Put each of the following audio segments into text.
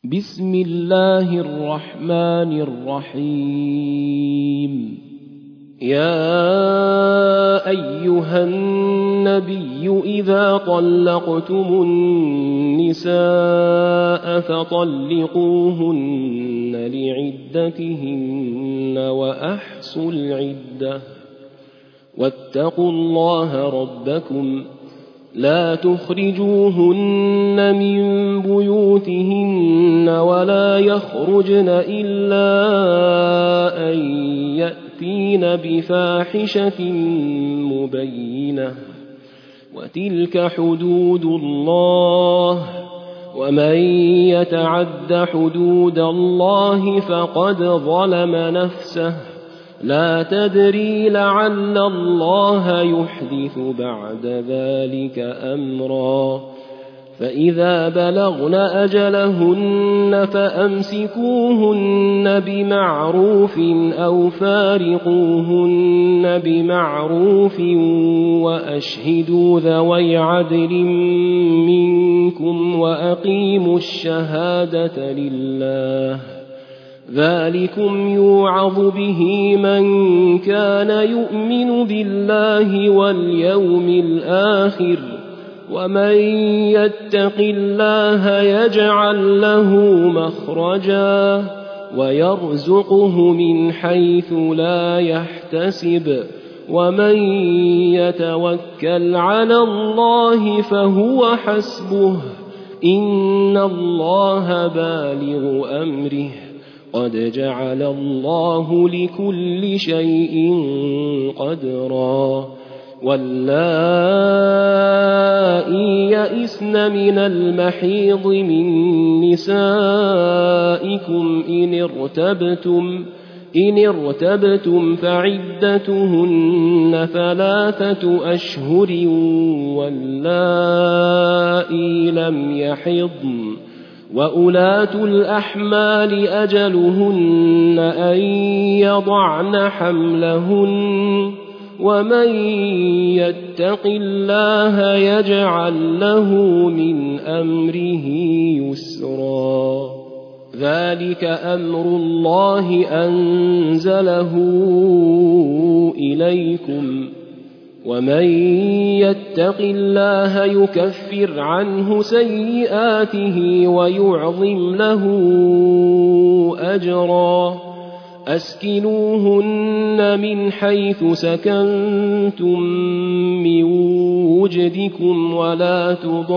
بسم الله الرحمن الرحيم. يا أيها النبي إذا طلقتم النساء فطلقوهن لعدتهن وأحصوا العدة واتقوا الله ربكم لا تخرجوهن من بيوتهن ولا يخرجن إلا أن يأتين بفاحشة مبينة وتلك حدود الله ومن يتعد حدود الله فقد ظلم نفسه لا تدري لعل الله يحدث بعد ذلك أمرا فإذا بلغن أجلهن فأمسكوهن بمعروف أو فارقوهن بمعروف وأشهدوا ذوي عدل منكم وأقيموا الشهادة لله ذلكم يوعظ به من كان يؤمن بالله واليوم الآخر ومن يتق الله يجعل له مخرجا ويرزقه من حيث لا يحتسب ومن يتوكل على الله فهو حسبه إن الله بالغ أمره قد جعل الله لكل شيء قدرا واللائي يئسن من المحيض من نسائكم إن ارتبتم فعدتهن 3 أشهر واللائي لم يحضن وأولاة الأحمال أجلهن أن يضعن حملهن ومن يتق الله يجعل له من أمره يسرا ذلك أمر الله أنزله إليكم ومن يتق الله يكفر عنه سيئاته ويعظم له أجرا أسكنوهن من حيث سكنتم من وجدكم ولا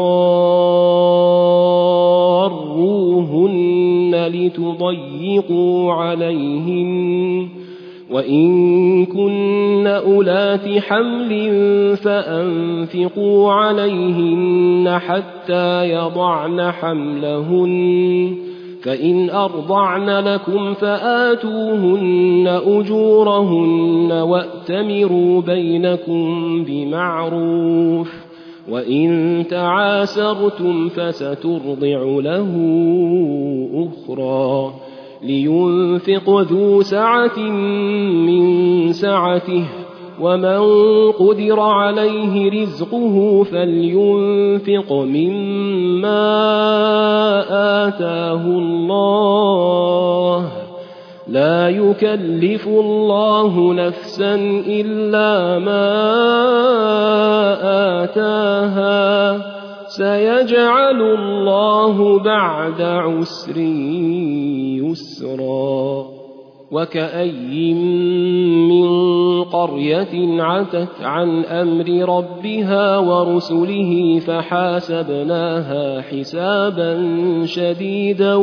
تضاروهن لتضيقوا عليهن وإن كن أولات حمل فأنفقوا عليهن حتى يضعن حملهن فإن أرضعن لكم فآتوهن أجورهن وأتمروا بينكم بمعروف وإن تعاسرتم فسترضع له أخرى لينفق ذو سعة من سعته ومن قدر عليه رزقه فلينفق مما آتاه الله لا يكلف الله نفسا إلا ما آتاها سيجعل الله بعد عسر يسرا وكأي من قرية عتت عن أمر ربها ورسله فحاسبناها حسابا شديدا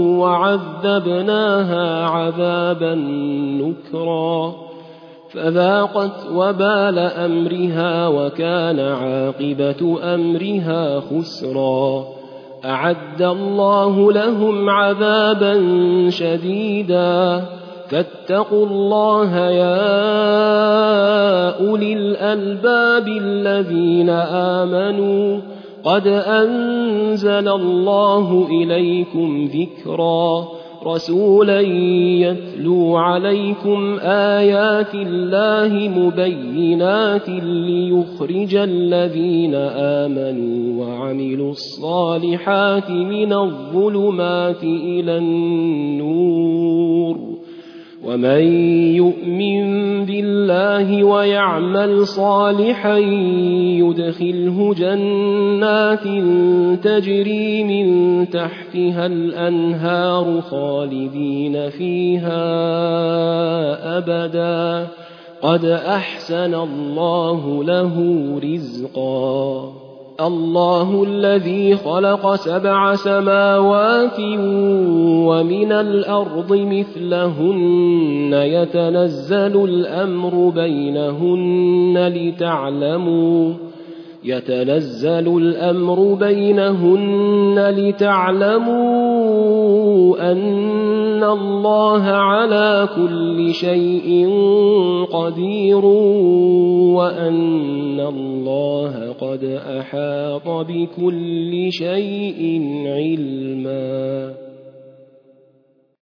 وعذبناها عذابا نكرا فذاقت وبال أمرها وكان عاقبة أمرها خسرا أعد الله لهم عذابا شديدا فاتقوا الله يا أولي الألباب الذين آمنوا قد أنزل الله إليكم ذكرا رسولا يتلو عليكم آيات الله مبينات ليخرج الذين آمنوا وعملوا الصالحات من الظلمات إلى النور ومن يؤمن بالله ويعمل صالحا يدخله جنات تجري من تحتها الأنهار خالدين فيها أبدا قد أحسن الله له رزقا الله الذي خلق 7 سماوات ومن الأرض مثلهن يتنزل الأمر بينهن لتعلموا أن الله على كل شيء قدير وأن الله قد أحاط بكل شيء علما.